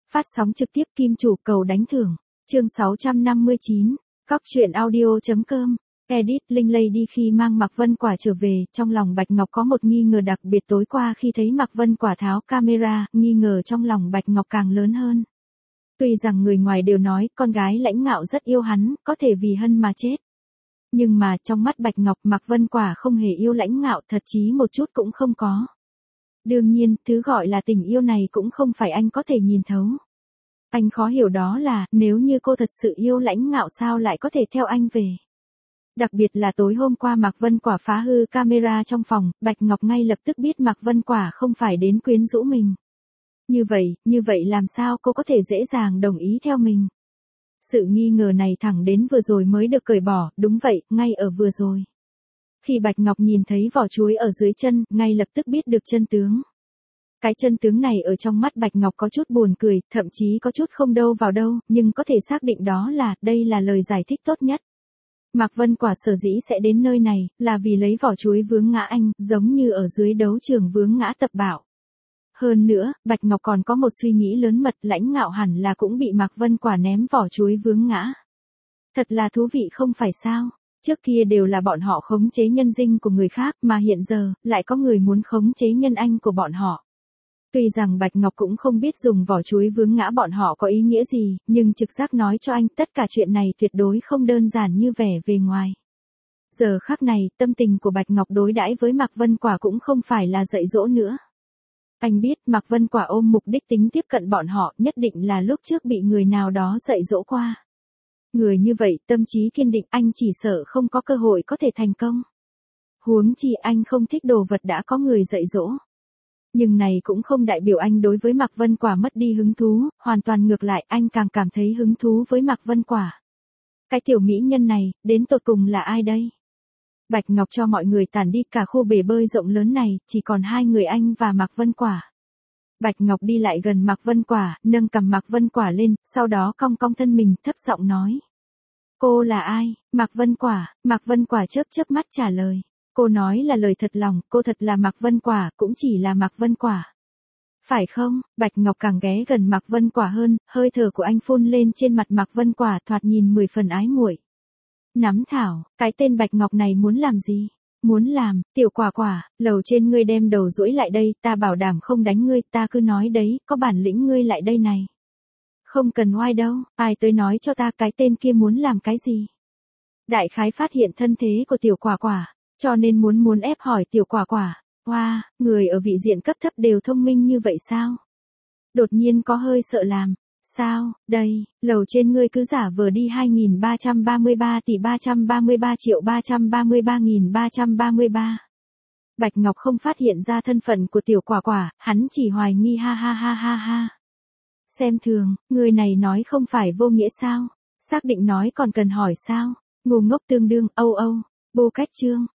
Phát sóng trực tiếp Kim Chủ cầu đánh thưởng. Chương 659. Cóc truyện audio.com. Edit Linh Lady khi mang Mạc Vân Quả trở về, trong lòng Bạch Ngọc có một nghi ngờ đặc biệt tối qua khi thấy Mạc Vân Quả tháo camera, nghi ngờ trong lòng Bạch Ngọc càng lớn hơn. Tuy rằng người ngoài đều nói con gái Lãnh Ngạo rất yêu hắn, có thể vì Hân mà chết. Nhưng mà trong mắt Bạch Ngọc, Mạc Vân Quả không hề yêu Lãnh Ngạo, thật chí một chút cũng không có. Đương nhiên, thứ gọi là tình yêu này cũng không phải anh có thể nhìn thấu. Anh khó hiểu đó là, nếu như cô thật sự yêu Lãnh Ngạo sao lại có thể theo anh về. Đặc biệt là tối hôm qua Mạc Vân Quả phá hư camera trong phòng, Bạch Ngọc ngay lập tức biết Mạc Vân Quả không phải đến quyến rũ mình. Như vậy làm sao cô có thể dễ dàng đồng ý theo mình. Sự nghi ngờ này thẳng đến vừa rồi mới được cởi bỏ, đúng vậy, ngay ở vừa rồi. Khi Bạch Ngọc nhìn thấy vỏ chuối ở dưới chân, ngay lập tức biết được chân tướng. Cái chân tướng này ở trong mắt Bạch Ngọc có chút buồn cười, thậm chí có chút không đâu vào đâu, nhưng có thể xác định đó là, đây là lời giải thích tốt nhất. Mạc Vân Quả sở dĩ sẽ đến nơi này, là vì lấy vỏ chuối vướng ngã anh, giống như ở dưới đấu trường vướng ngã Tập Bảo. Hơn nữa, Bạch Ngọc còn có một suy nghĩ lớn mật, Lãnh Ngạo hẳn là cũng bị Mạc Vân Quả ném vỏ chuối vướng ngã. Thật là thú vị không phải sao? Trước kia đều là bọn họ khống chế nhân dinh của người khác, mà hiện giờ, lại có người muốn khống chế nhân anh của bọn họ. Tuy rằng Bạch Ngọc cũng không biết dùng vỏ chuối vướng ngã bọn họ có ý nghĩa gì, nhưng trực giác nói cho anh tất cả chuyện này tuyệt đối không đơn giản như vẻ bề ngoài. Giờ khắc này, tâm tình của Bạch Ngọc đối đãi với Mạc Vân Quả cũng không phải là dạy dỗ nữa. Anh biết Mạc Vân Quả ôm mục đích tính tiếp cận bọn họ, nhất định là lúc trước bị người nào đó dạy dỗ qua. Người như vậy, tâm trí kiên định, anh chỉ sợ không có cơ hội có thể thành công. Huống chi anh không thích đồ vật đã có người dạy dỗ. Nhưng này cũng không đại biểu anh đối với Mạc Vân Quả mất đi hứng thú, hoàn toàn ngược lại, anh càng cảm thấy hứng thú với Mạc Vân Quả. Cái tiểu mỹ nhân này, đến tột cùng là ai đây? Bạch Ngọc cho mọi người tản đi, cả khu bể bơi rộng lớn này, chỉ còn hai người anh và Mạc Vân Quả. Bạch Ngọc đi lại gần Mạc Vân Quả, nâng cằm Mạc Vân Quả lên, sau đó cong cong thân mình, thấp giọng nói. Cô là ai? Mạc Vân Quả chớp mắt trả lời. Cô nói là lời thật lòng, cô thật là Mạc Vân Quả, cũng chỉ là Mạc Vân Quả. Phải không? Bạch Ngọc càng ghé gần Mạc Vân Quả hơn, hơi thở của anh phun lên trên mặt Mạc Vân Quả, thoạt nhìn 10 phần ái muội. Nắm thảo, cái tên Bạch Ngọc này muốn làm gì? Muốn làm, tiểu Quả Quả, lầu trên ngươi đem đầu duỗi lại đây, ta bảo đảm không đánh ngươi, ta cứ nói đấy, có bản lĩnh ngươi lại đây này. Không cần oai đâu, ai tới nói cho ta cái tên kia muốn làm cái gì? Đại khái phát hiện thân thế của tiểu Quả Quả, cho nên muốn ép hỏi tiểu Quả Quả. Wow, người ở vị diện cấp thấp đều thông minh như vậy sao? Đột nhiên có hơi sợ làm. Sao, đây, lầu trên ngươi cứ giả vờ đi 2.333 tỷ 333.333.333. Bạch Ngọc không phát hiện ra thân phận của tiểu Quả Quả, hắn chỉ hoài nghi ha ha ha ha ha. Xem thường, người này nói không phải vô nghĩa sao? Xác định nói còn cần hỏi sao? Ngu ngốc tương đương, âu. Bô Cách Trương,